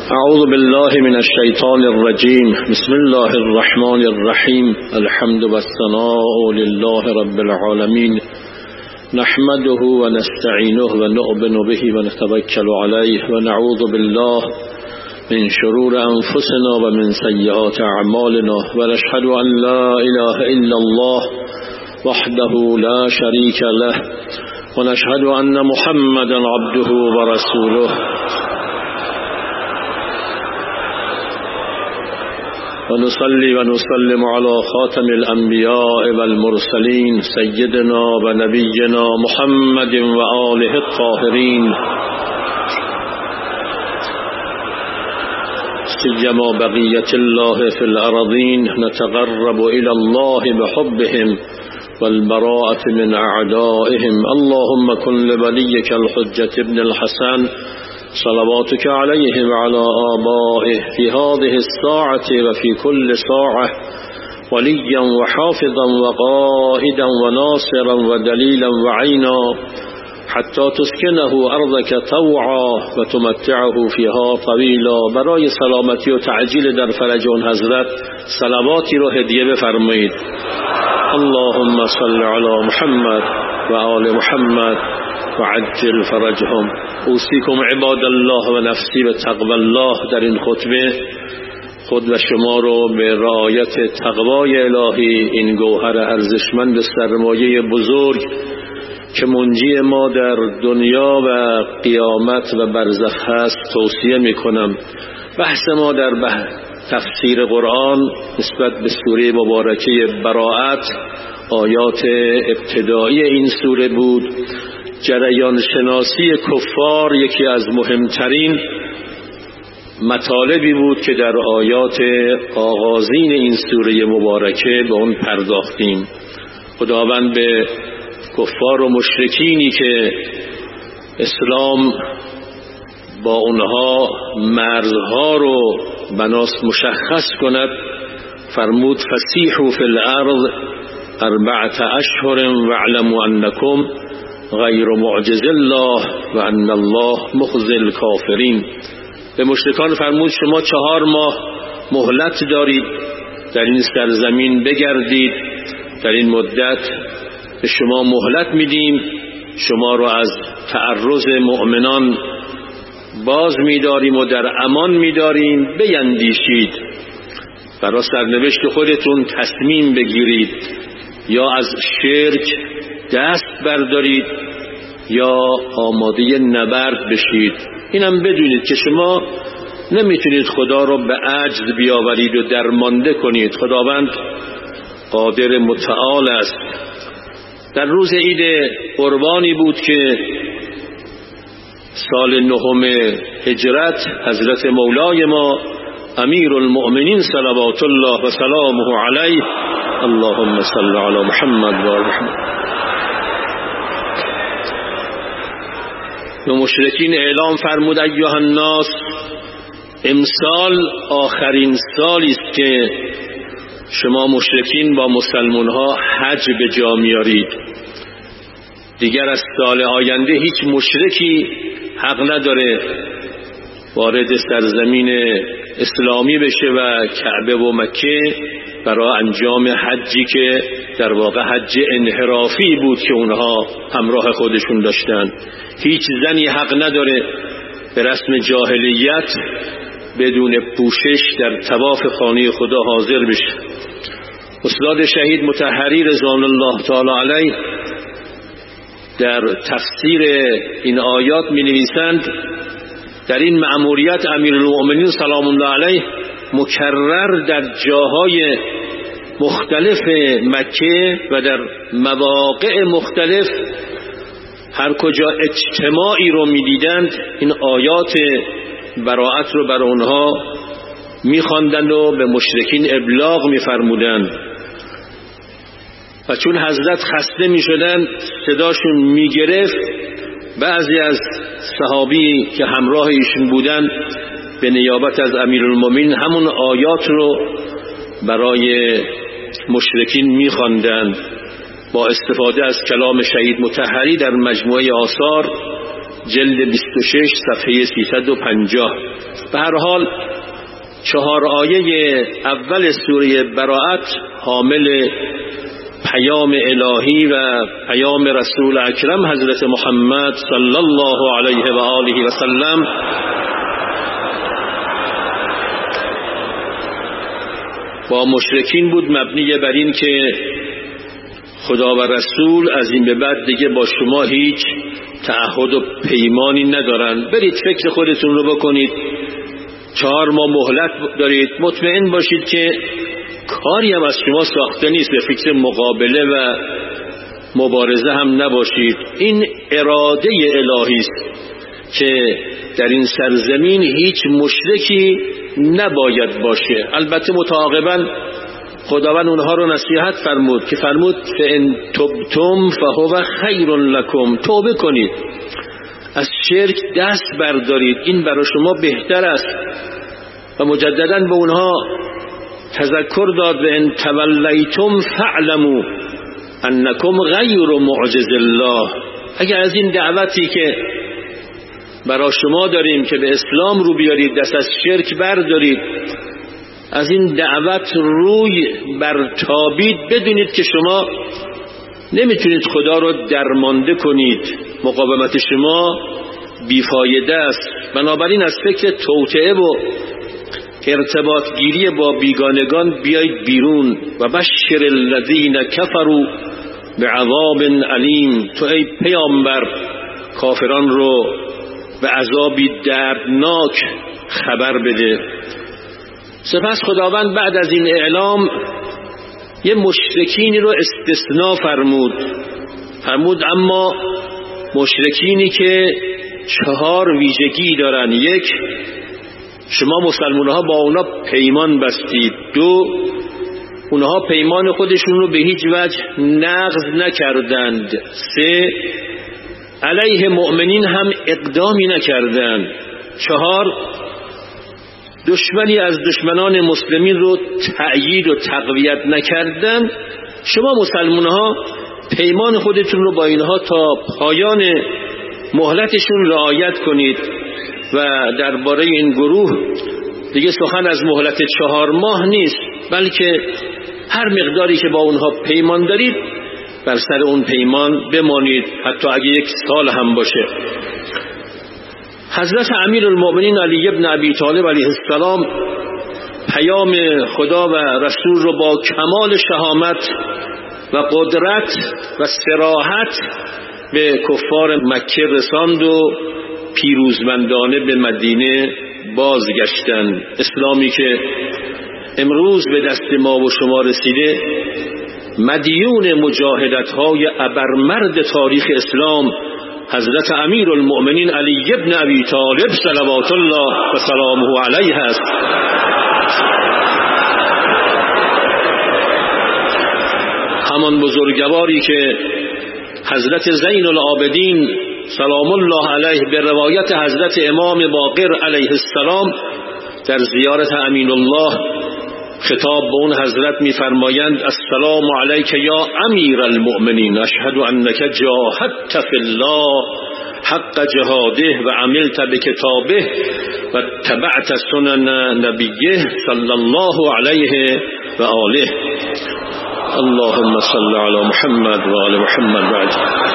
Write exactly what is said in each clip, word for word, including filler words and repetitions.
اعوذ بالله من الشیطان الرجیم. بسم الله الرحمن الرحیم. الحمد والثناء لله رب العالمین. نحمده و نستعینه و نؤمن به و نتوکل علیه و نعوذ بالله من شرور انفسنا و من سیئات اعمالنا و نشهد ان لا اله الا الله وحده لا شریک له و نشهد ان محمدا عبده و رسوله و نصلي و نسلم على خاتم الانبیاء والمرسلین سیدنا و نبینا محمد و آله الطاهرین سیما بقیة الله في الارضین. نتقرب الى الله بحبهم والبراءة من اعدائهم. اللهم كن لوليك الحجة ابن الحسن صلواتك عليه وعلى آبائه في هذه الساعة وفي كل ساعة وليا وحافظا وقائدا وناصرا ودليلا وعينا حتى تسكنه أرضك طوعا وتمتعه فيها طويلا. برای سلامتی و تعجیل در فرج اون حضرت صلواتی رو هدیه بفرمایید. اللهم صل على محمد و آل محمد و عجل فرجهم. اوصیکم عباد الله و نفسی به تقوی الله. در این خطبه خود و شما رو به رعایت تقوای الهی، این گوهر ارزشمند سرمایه بزرگ که منجی ما در دنیا و قیامت و برزخ هست توصیه می کنم. بحث ما در بحث تفسیر قرآن نسبت به سوره مبارکه براءت، آیات ابتدایی این سوره بود. جریان شناسی کفار یکی از مهمترین مطالبی بود که در آیات آغازین این سوره مبارکه به اون پرداختیم. خداوند به کفار و مشرکینی که اسلام با اونها مرزها رو بناس مشخص کند فرمود فسیحوا فی الارض اربعة اشهر واعلموا انکم غیر معجز الله و ان الله مخزی الکافرین. به مشرکان فرمود شما چهار ماه مهلت دارید، در این سرزمین بگردید، در این مدت به شما مهلت میدیم، شما رو از تعرض مؤمنان باز میداریم و در امان میداریم، بیندیشید، برای سرنوشت خودتون تصمیم بگیرید، یا از شرک دست بردارید یا آماده نبرد بشید. اینم بدونید که شما نمیتونید خدا رو به عجز بیاورید و درمانده کنید. خداوند قادر متعال است. در روز عید قربانی بود که سال نهم هجرت حضرت مولای ما امیر المؤمنین صلوات الله و سلامه علیه، اللهم صل علی محمد و آل محمد، و مشرکین اعلام فرمود ایها الناس، امسال آخرین سالی است که شما مشرکین با مسلمان ها حج به جا میارید. دیگر از سال آینده هیچ مشرکی حق نداره وارد سرزمین اسلامی بشه و کعبه و مکه برای انجام حجی که در واقع حج انحرافی بود که اونها همراه خودشون داشتن. هیچ زنی حق نداره به رسم جاهلیت بدون پوشش در طواف خانه خدا حاضر بشه. استاد شهید مطهری رضوان الله تعالی علیه در تفسیر این آیات می نویسند در این مأموریت امیرالمؤمنین سلام الله علیه مکرر در جاهای مختلف مکه و در مواقع مختلف هر کجا اجتماعی رو می دیدند این آیات براءت رو بر اونها می خواندند و به مشرکین ابلاغ می فرمودند. و چون حضرت خسته می شدند صداشون می گرفت، بعضی از صحابی که همراه ایشون بودند به نیابت از امیرالمومنین همون آیات رو برای مشرکین می خواندند. با استفاده از کلام شهید مطهری در مجموعه آثار جلد بیست و شش صفحه سیصد و پنجاه. به هر حال چهار آیه اول سوره براءت حامل پیام الهی و پیام رسول اکرم حضرت محمد صلی الله علیه و آله و سلم با مشرکین بود، مبنی بر این که خدا و رسول از این به بعد دیگه با شما هیچ تعهد و پیمانی ندارن، برید فکر خودتون رو بکنید، چهار ماه مهلت دارید، مطمئن باشید که کاری هم از شما ساخته نیست، به فکر مقابله و مبارزه هم نباشید. این اراده الهی است که در این سرزمین هیچ مشرکی نباید باشه. البته متعاقباً خداوند اونها رو نصیحت فرمود که فرمود فَإِن تُبْتُمْ فَهُوَ خَيْرٌ لَكُمْ، توبه کنید، از شرک دست بردارید، این برای شما بهتر است. و مجدداً به اونها تذکر داد وَإِن تَوَلَّيْتُمْ فَاعْلَمُوا أَنَّكُمْ غَيْرُ مُعْجِزِ اللَّهِ، اگر از این دعوتی که برای شما داریم که به اسلام رو بیارید، دست از شرک بردارید، از این دعوت روی برتابید، بدونید که شما نمیتونید خدا رو درمانده کنید، مقاومت شما بیفایده است. بنابراین از فکر توطئه و ارتباط گیری با بیگانگان بیایید بیرون. و بشر الذین کفروا بعذاب علیم، تو ای پیامبر کافران رو به عذابی دردناک خبر بده. سپس خداوند بعد از این اعلام یه مشرکینی رو استثناء فرمود فرمود اما مشرکینی که چهار ویژگی دارن: یک، شما مسلمان ها با اونا پیمان بستید. دو، اونها پیمان خودشون رو به هیچ وجه نقض نکردند. سه، علیه مؤمنین هم اقدامی نکردند. چهار، دشمنی از دشمنان مسلمین رو تأیید و تقویت نکردند. شما مسلمان ها پیمان خودتون رو با اینها تا پایان مهلتشون رعایت کنید. و درباره این گروه دیگه سخن از مهلت چهار ماه نیست، بلکه هر مقداری که با اونها پیمان دارید بر سر اون پیمان بمانید، حتی اگه یک سال هم باشه. حضرت امیر المؤمنین علی ابن ابی طالب علیه السلام پیام خدا و رسول رو با کمال شهامت و قدرت و صراحت به کفار مکه رساند و پیروزمندانه به مدینه بازگشتند. اسلامی که امروز به دست ما و شما رسیده مدیون مجاهدت‌های ابرمرد تاریخ اسلام حضرت امیر المؤمنین علی ابن ابی طالب صلوات الله و سلامه علیه است. همان بزرگواری که حضرت زین العابدین سلام الله علیه به روایت حضرت امام باقر علیه السلام در زیارت امین الله خطاب به اون حضرت می‌فرمایند: السلام علیک یا امیر المؤمنین، اشهد انک جاهدت فی الله حق جهاده و عملت بکتابه و تبعت سنن نبیه صلی الله علیه و آله. اللهم صل علی محمد و آل محمد. بعد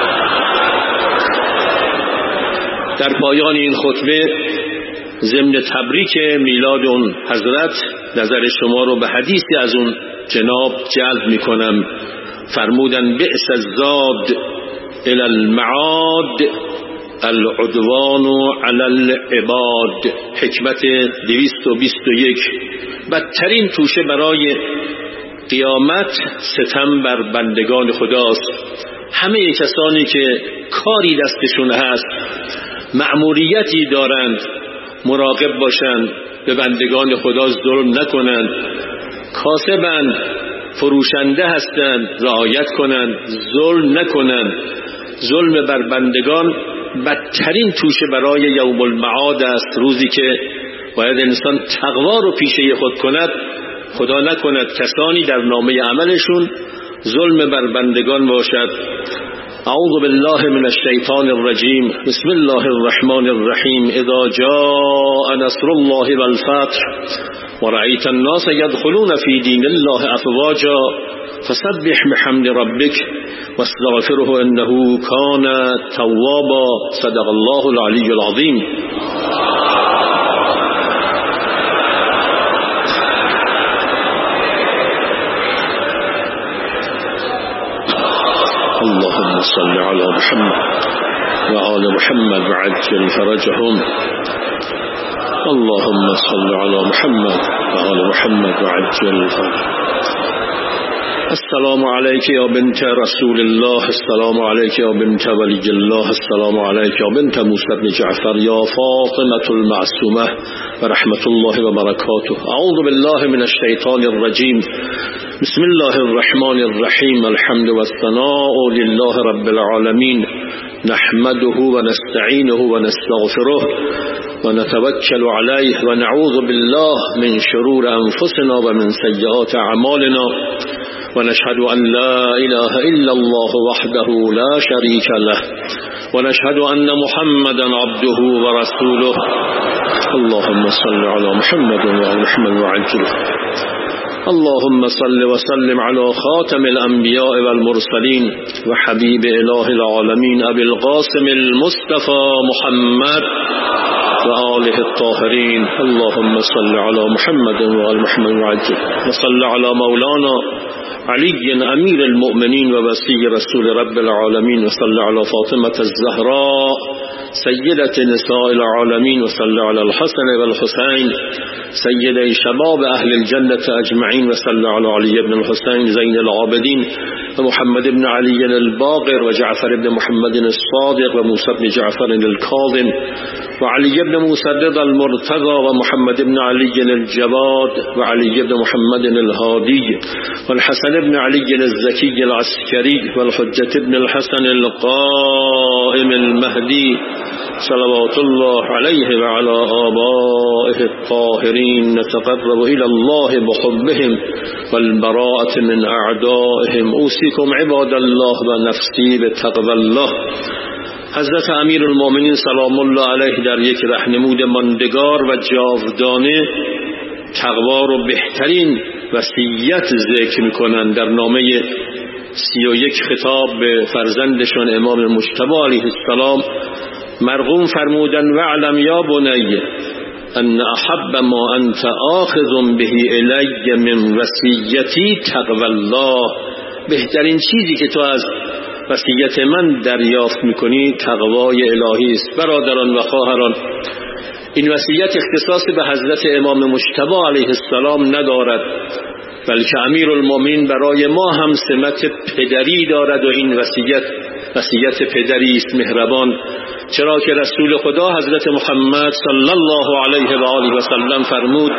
در پایان این خطبه ضمن تبریک میلاد اون حضرت نظر شما رو به حدیثی از اون جناب جلب میکنم. فرمودن: بئس الزاد الی المعاد العدوان علی العباد. حکمت دویست و بیست و یک. بدترین توشه برای قیامت ستم بر بندگان خداست. همه کسانی که کاری دستشون هست، مأموریتی دارند، مراقب باشند به بندگان خدا ظلم نکنند. کاسبند، فروشنده هستند، رعایت کنند، ظلم نکنند. ظلم بر بندگان بدترین توشه برای یوم المعاد است، روزی که باید انسان تقوا رو پیشه خود کند. خدا نکند کسانی در نامه عملشون ظلم بر بندگان باشد. اعوذ بالله من الشیطان الرجیم. بسم الله الرحمن الرحیم. اذا جاء نصر الله والفتح ورأيت الناس يدخلون في دين الله افواجا فسبح بحمد ربك واستغفره انه كان توابا. صدق الله العلی العظیم. اللهم صل على محمد وآل محمد وعجل فرجهم. اللهم صل على محمد وآل محمد وعجل فرجهم. السلام عليك يا بنت رسول الله، السلام عليك يا بنت ولي الله، السلام عليك يا بنت موسى بن جعفر، يا فاطمة المعصومة ورحمة الله وبركاته. أعوذ بالله من الشيطان الرجيم. بسم الله الرحمن الرحيم. الحمد والثناء لله رب العالمين، نحمده ونستعينه ونستغفره ونتوكل عليه ونعوذ بالله من شرور أنفسنا ومن سيئات أعمالنا، ونشهد أن لا إله إلا الله وحده لا شريك له، ونشهد أن محمدا عبده ورسوله. اللهم صل على محمد وعلى محمد وعجل. اللهم صل وسلم على خاتم الأنبياء والمرسلين وحبيب إله العالمين أبي القاسم المصطفى محمد وآله الطاهرين. اللهم صل على محمد وعلى محمد وعجل. وصل على مولانا علي أمير المؤمنين ووصي رسول رب العالمين، وصل على فاطمة الزهراء سيدة نساء العالمين، وصل على الحسن والحسين سيدي شباب أهل الجنة أجمعين، وصل على علي بن الحسين زين العابدين ومحمد بن علي الباقر وجعفر بن محمد الصادق وموسى بن جعفر الكاظم وعلي بن موسى الرضا المرتضى ومحمد بن علي الجواد وعلي بن محمد الهادي والحسن بن علي الزكي العسكري والحجة بن الحسن القائم المهدي صلوات الله عليه وعلى آبائه الطاهرين. نتقرب إلى الله بحبهم والبراءة من أعدائهم. أوصيكم عباد الله ونفسي بتقوى الله. حضرت امیر المؤمنین سلام الله علیه در یک راهنمود ماندگار و جاودانه تقوا رو بهترین وصیت ذکر میکنند. در نامه سی و یک خطاب به فرزندشان امام مجتبی علیه السلام مرغوم فرمودن: وعلم یا بنی ان احب ما انت آخذ به الی من وصیتی تقوی الله. بهترین چیزی که تو از وصیت من دریافت میکنی تقوای الهی است. برادران و خواهران، این وصیت اختصاص به حضرت امام مجتبی علیه السلام ندارد، بلکه امیرالمومنین برای ما هم سمت پدری دارد و این وصیت وصیت پدری است مهربان، چرا که رسول خدا حضرت محمد صلی الله علیه و آله و سلم فرمود: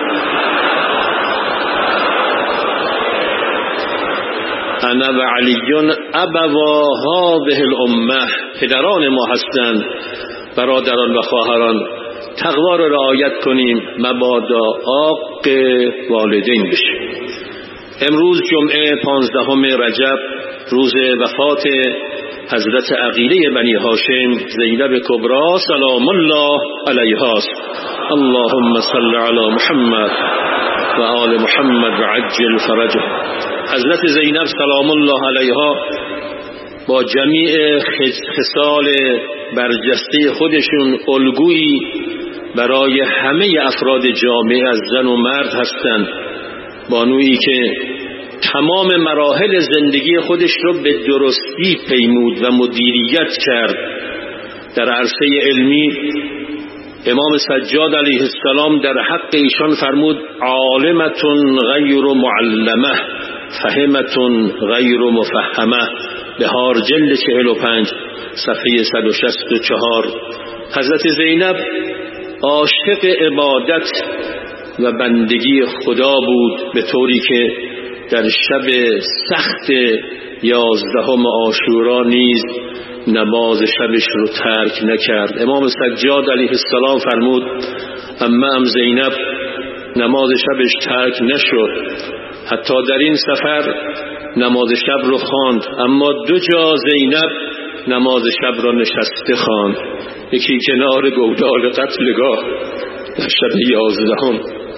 انا و علیون ابوا هذه الامه. پدران ما هستند. برادران و خواهران، تقوا را رعایت کنیم مبادا عاق والدین بشیم. امروز جمعه پانزدهم رجب، روز وفات حضرت عقیله بنی هاشم زینب کبری سلام الله علیها است. اللهم صل علی محمد و آل محمد و عجل فرجه. حضرت زینب سلام الله علیها با جمیع خصال برجسته خودشون الگویی برای همه افراد جامعه از زن و مرد هستند. بانویی که تمام مراحل زندگی خودش رو به درستی پیمود و مدیریت کرد. در عرصه علمی امام سجاد علیه السلام در حق ایشان فرمود: عالمتون غیر معلمه، فهمتون غیر مفهمه. بهار جلد چهل و پنج صفحه صد و شصت و چهار. حضرت زینب عاشق عبادت و بندگی خدا بود، به طوری که در شب سخت یازدهم عاشورا نیز نماز شبش رو ترک نکرد. امام سجاد علیه السلام فرمود: اما ام زینب نماز شبش ترک نشد، حتی در این سفر نماز شب رو خواند، اما دو جا زینب نماز شب را نشسته خواند، یکی کنار گودال قتلگاه در شب یازدهم.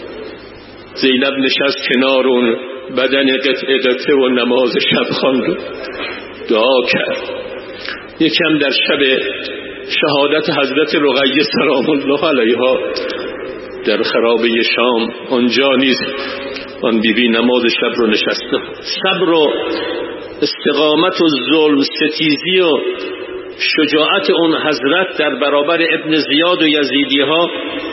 زینب نشست کنار اون بدن قطعه قطعه و نماز شب خواند و دعا کرد. یکم در شب شهادت حضرت رقیه سلام الله علیها در خرابه شام، آنجا نیز آن بیبی نماز شب رو نشسته. صبر و استقامت و ظلم ستیزی و شجاعت اون حضرت در برابر ابن زیاد و یزیدی ها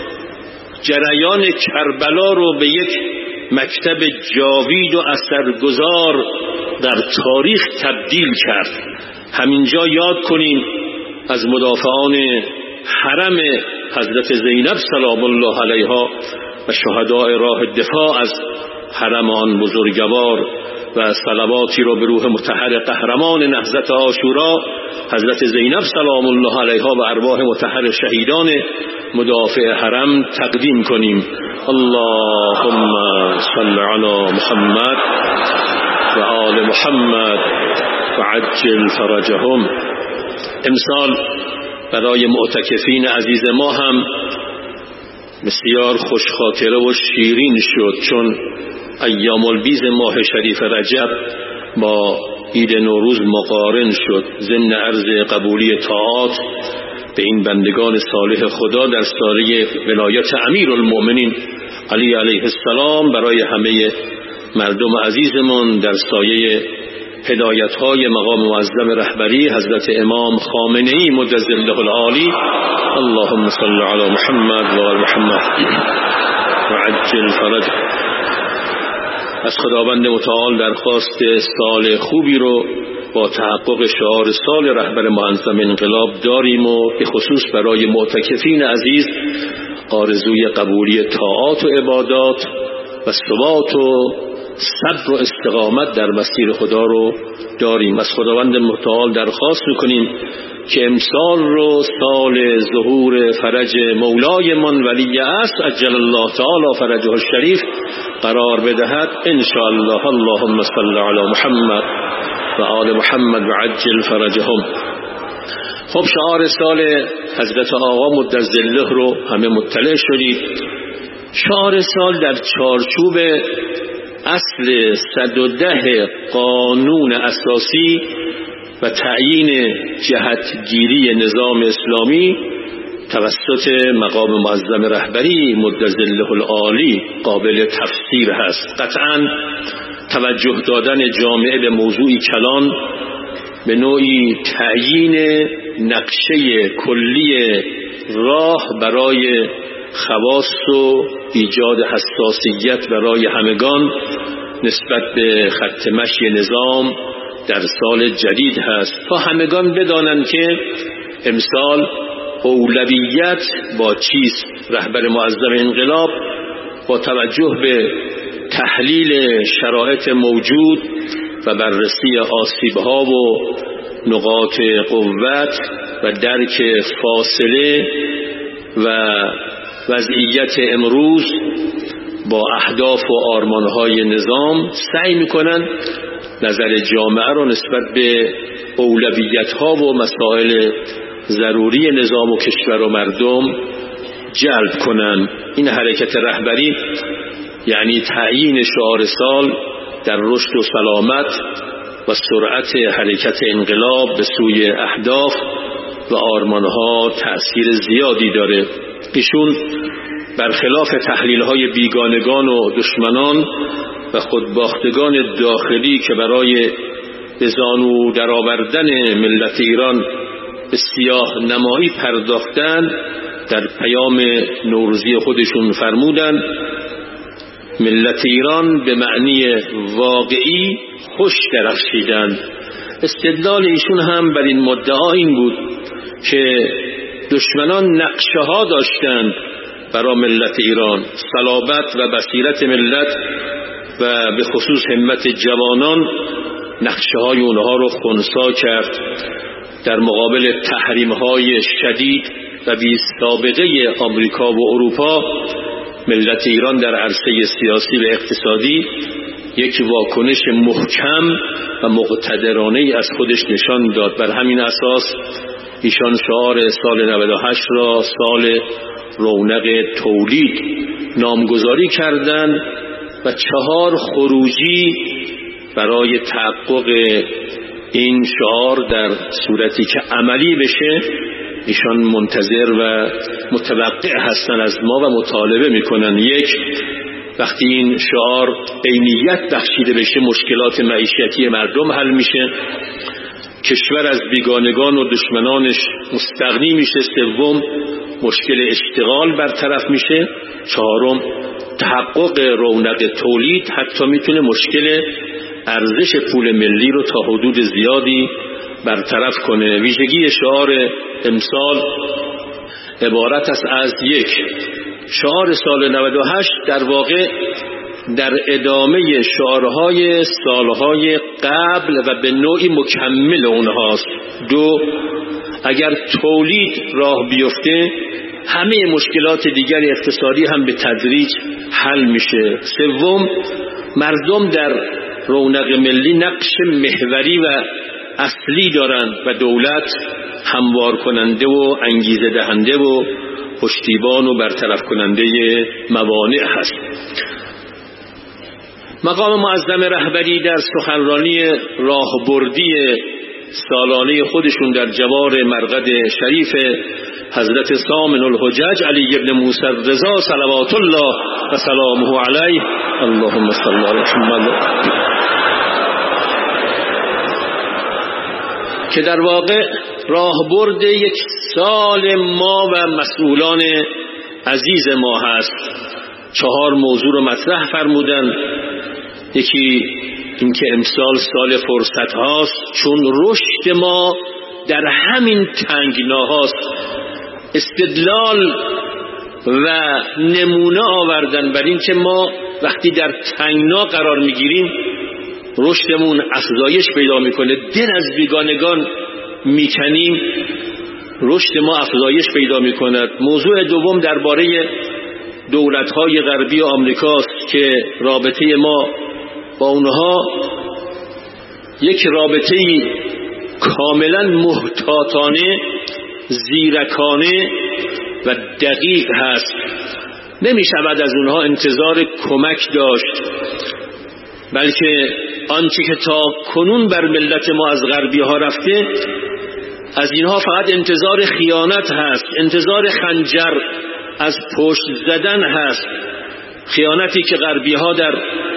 جریان کربلا رو به یک مکتب جاوید و اثرگذار در تاریخ تبدیل کرد. همینجا یاد کنیم از مدافعان حرم حضرت زینب سلام الله علیها و شهداء راه دفاع از حرم آن بزرگوار و صلواتی رو به روح مطهر قهرمان نهضت عاشورا حضرت زینب سلام الله علیها و ارواح مطهر شهیدان مدافع حرم تقدیم کنیم. اللهم صل علی محمد و آل محمد و عجل فرجهم. امسال برای معتکفین عزیز ما هم بسیار خوشخاطره و شیرین شد، چون ایام البیض ماه شریف رجب با عید نوروز مقارن شد. ضمن عرض قبولی طاعات به این بندگان صالح خدا در سایه ولایت امیرالمؤمنین علی علیه السلام برای همه مردم عزیزمون در سایه هدایت‌های مقام معظم رهبری حضرت امام خامنه‌ای مجدد العالی. اللهم صل علی محمد و آل محمد و عجل فرج. از خداوند متعال درخواست سال خوبی رو با تحقق شعار سال رهبر معظم انقلاب داریم و به خصوص برای معتکفین عزیز آرزوی قبولی طاعات و عبادات و ثبات و صبر و استقامت در مسیر خدا رو داریم. از خداوند متعال درخواست میکنیم که امسال رو سال ظهور فرج مولای من ولی عصر عجل الله تعالی فرجه الشریف قرار بدهد ان شاء الله. اللهم صل علی محمد و آل محمد و عجل فرجهم. خب شعار سال حضرت آقا مدظله رو همه مطلع شدید. شعار سال در چارچوب اصل صد و ده قانون اساسی و تعیین جهتگیری نظام اسلامی توسط مقام معظم رهبری مدظله العالی قابل تفسیر هست. قطعاً توجه دادن جامعه به موضوعی کلان به نوعی تعیین نقشه کلی راه برای خواص و ایجاد حساسیت برای همگان نسبت به خط مشی نظام در سال جدید هست، تا همگان بدانند که امسال اولویت با چیست. رهبر معظم انقلاب با توجه به تحلیل شرایط موجود و بررسی آسیب‌ها و نقاط قوت و درک فاصله و وضعیت امروز با اهداف و آرمان‌های نظام سعی می‌کنند نظر جامعه را نسبت به اولویت‌ها و مسائل ضروری نظام و کشور و مردم جلب کنند. این حرکت رهبری یعنی تعیین شعار سال در رشد و سلامت و سرعت حرکت انقلاب به سوی اهداف و آرمان‌ها تأثیر زیادی داره. ایشون برخلاف تحلیل‌های بیگانگان و دشمنان و خودباختگان داخلی که برای به زانو درآوردن ملت ایران به سیاه نمایی پرداختن، در پیام نوروزی خودشون فرمودن ملت ایران به معنی واقعی خوش درخشیدند. استدلال ایشون هم بر این مدعا این بود که دشمنان نقشه ها داشتند برای ملت ایران، صلابت و بصیرت ملت و به خصوص همت جوانان نقشه های اونها رو خنثی کرد. در مقابل تحریم های شدید و بی سابقه آمریکا و اروپا، ملت ایران در عرصه سیاسی و اقتصادی یک واکنش محکم و مقتدرانه از خودش نشان داد. بر همین اساس ایشان شعار سال نود و هشت را سال رونق تولید نامگذاری کردند و چهار خروجی برای تحقق این شعار در صورتی که عملی بشه ایشان منتظر و متوقع هستن از ما و مطالبه میکنن. یک، وقتی این شعار عینیت بخشیده بشه مشکلات معیشتی مردم حل میشه، کشور از بیگانگان و دشمنانش مستغنی میشه. سوم، مشکل اشتغال برطرف میشه. چهارم، تحقق رونق تولید حتی میتونه مشکل ارزش پول ملی رو تا حدود زیادی برطرف کنه. ویژگی شعار امسال عبارت است از یک، شعار سال نود و هشت در واقع در ادامه شعارهای سالهای قبل و به نوعی مکمل اونهاست. دو، اگر تولید راه بیفته همه مشکلات دیگر اقتصادی هم به تدریج حل میشه. سوم، مردم در رونق ملی نقش محوری و اصلی دارند و دولت هموار کننده و انگیزه دهنده و پشتیبان و برطرف کننده موانع هست. مقام معظم رهبری در سخنرانی راهبردی سالانه خودشون در جوار مرقد شریف حضرت ثامن الحجج علی ابن موسی الرضا صلوات الله و سلامه علیه اللهم صل علی محمد که در واقع راهبرد یک سال ما و مسئولان عزیز ما هست، چهار موضوع رو مطرح فرمودن. یکی اینکه امسال سال فرصت هاست، چون رشد ما در همین تنگناهاست. استدلال و نمونه آوردن بر این که ما وقتی در تنگنا قرار میگیریم رشدمون افزایش پیدا میکنه، دل از بیگانگان میکنیم رشد ما افزایش پیدا میکند. موضوع دوم درباره دولت‌های غربی و آمریکاست که رابطه ما با اونها یک رابطه کاملا محتاطانه، زیرکانه و دقیق هست. نمی شود از اونها انتظار کمک داشت، بلکه آنچه که تا کنون بر ملت ما از غربی ها رفته، از اینها فقط انتظار خیانت هست، انتظار خنجر از پشت زدن هست. خیانتی که غربی ها در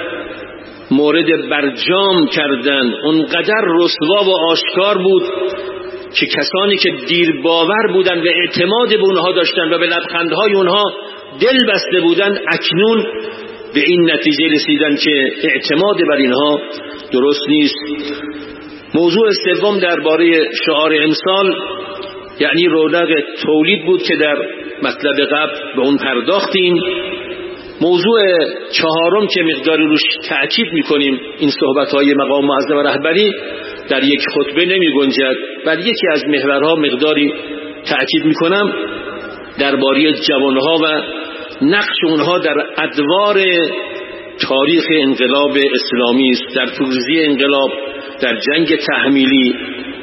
مورد برجام کردن اونقدر رسوا و آشکار بود که کسانی که دیر باور بودن و اعتماد به اونها داشتن و به لبخندهای اونها دل بسته بودن، اکنون به این نتیجه رسیدن که اعتماد بر اینها درست نیست. موضوع سوم درباره شعار امسال یعنی رونق تولید بود که در مطلب قبل به اون پرداختیم. موضوع چهارم که مقداری روش تأکید میکنیم، این صحبت‌های مقام معظم رهبری در یک خطبه نمی گنجد، بل یکی از محورها مقداری تأکید میکنم درباره جوانها و نقش اونها در ادوار تاریخ انقلاب اسلامی است، در پیروزی انقلاب، در جنگ تحمیلی.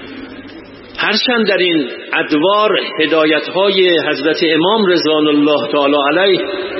هرچند در این ادوار هدایت‌های حضرت امام رضوان الله تعالی علیه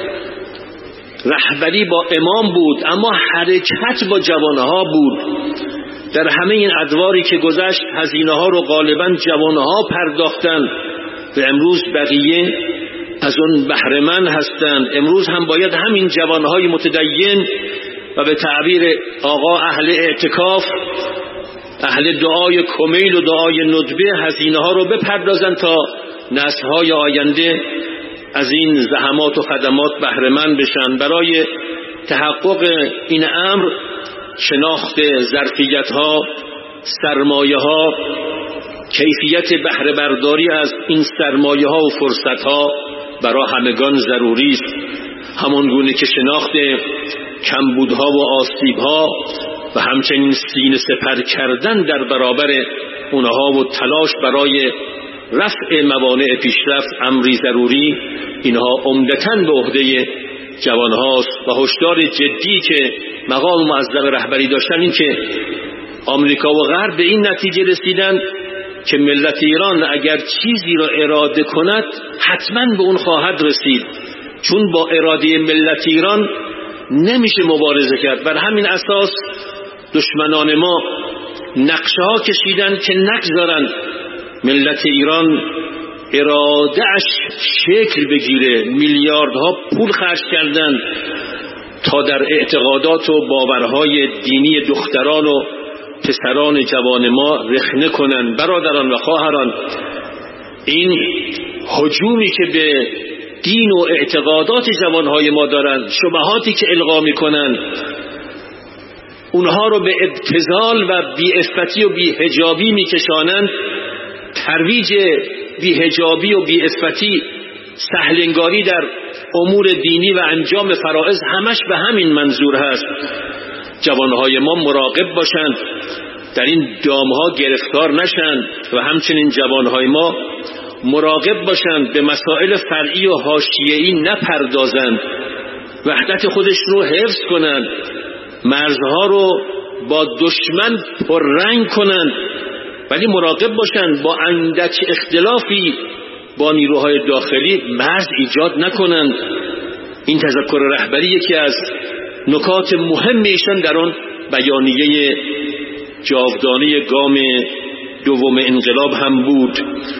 رهبری با امام بود، اما حرکت با جوانها بود. در همه این ادواری که گذشت هزینه ها رو غالبا جوانها پرداختند و امروز بقیه از اون بهره مند هستند. امروز هم باید همین جوانهای متدین و به تعبیر آقا اهل اعتکاف، اهل دعای کمیل و دعای ندبه هزینه ها رو بپردازن تا نسل‌های آینده از این زحمات و خدمات بهره مند بشن. برای تحقق این امر شناخت ظرفیت ها، سرمایه ها، کیفیت بهره برداری از این سرمایه ها و فرصت ها برای همگان ضروری است. همان گونه که شناخت کمبودها و آسیبها و همچنین سینه سپر کردن در برابر اونها و تلاش برای رفع موانع پیشرفت امری ضروری، اینها عمدتاً به عهده جوان هاست و هشدار جدی که مقام معظم رهبری داشتن این که آمریکا و غرب به این نتیجه رسیدن که ملت ایران اگر چیزی را اراده کند حتما به اون خواهد رسید، چون با اراده ملت ایران نمیشه مبارزه کرد. بر همین اساس دشمنان ما نقشه ها کشیدن که نگذارن ملت ایران ارادهش شکل بگیره. میلیاردها پول خرج کردن تا در اعتقادات و باورهای دینی دختران و پسران جوان ما رخنه کنن. برادران و خواهران، این هجومی که به دین و اعتقادات جوانهای ما دارن، شبهاتی که القا میکنن، اونها رو به ابتذال و بی‌عفتی و بی‌حجابی میکشانند. ترویج بی‌حجابی و بی‌عفتی، سهلنگاری در امور دینی و انجام فرائض همش به همین منظور هست. جوانهای ما مراقب باشند، در این دامها گرفتار نشند و همچنین جوانهای ما مراقب باشند به مسائل فرعی و حاشیه‌ای نپردازند، وحدت خودش رو حفظ کنند، مرزها رو با دشمن پررنگ کنند، ولی مراقب باشند با اندک اختلافی با نیروهای داخلی مرز ایجاد نکنند. این تذکر رهبری یکی از نکات مهم ایشان در آن بیانیه جاودانه گام دوم انقلاب هم بود.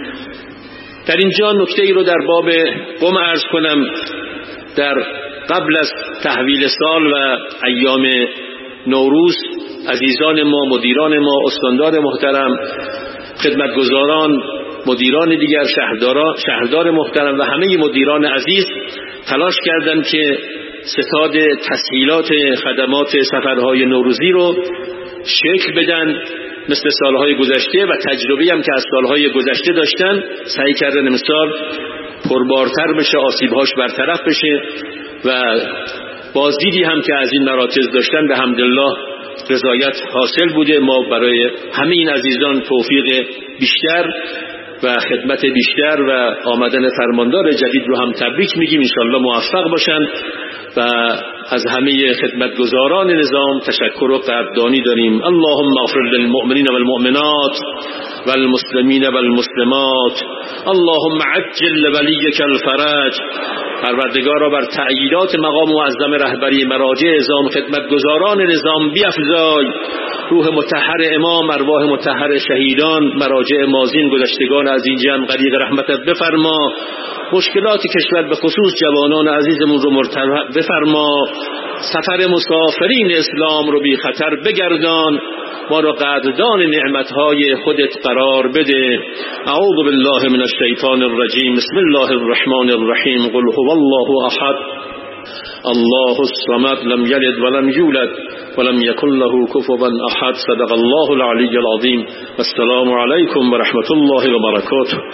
در اینجا نکته ای رو در باب قم عرض کنم. در قبل از تحویل سال و ایام نوروز عزیزان ما، مدیران ما، استاندار محترم، خدمتگزاران، مدیران دیگر، شهرداران، شهردار محترم و همه مدیران عزیز تلاش کردند که ستاد تسهیلات خدمات سفرهای نوروزی رو شکل بدن مثل سالهای گذشته و تجربه‌ای هم که از سالهای گذشته داشتن سعی کردن امسال پربارتر بشه، آسیبهاش برطرف بشه و بازدیدی هم که از این مراکز داشتن به حمدالله رضایت حاصل بوده. ما برای همه این عزیزان توفیق بیشتر و خدمت بیشتر و آمدن فرماندار جدید رو هم تبریک میگیم. انشالله موفق باشند و از همه خدمتگزاران نظام تشکر و قدردانی داریم. اللهم اغفر للمؤمنین والمؤمنات والمسلمین والمسلمات، اللهم عجل لولیک الفرج. پروردگارا بر تأییدات مقام معظم رهبری مراجع نظام، خدمتگزاران نظام بیفزای. روح مطهر امام، ارواح مطهر شهیدان، مراجع ماضین گذشتگان از این جمع غریق رحمتت بفرما. مشکلات کشور به خصوص جوانان عزیزمون رو مرتفع بفرما. سفر مسافرین اسلام رو بی خطر بگردان. ما رو قدردان نعمتهای خودت قرار بده. اعوذ بالله من الشیطان الرجیم. بسم الله الرحمن الرحیم. قل هو الله احد الله الصمد لم یلد ولم یولد ولم یکن له کفوا احد. صدق الله العلی العظیم. السلام علیکم و رحمت الله و برکاته.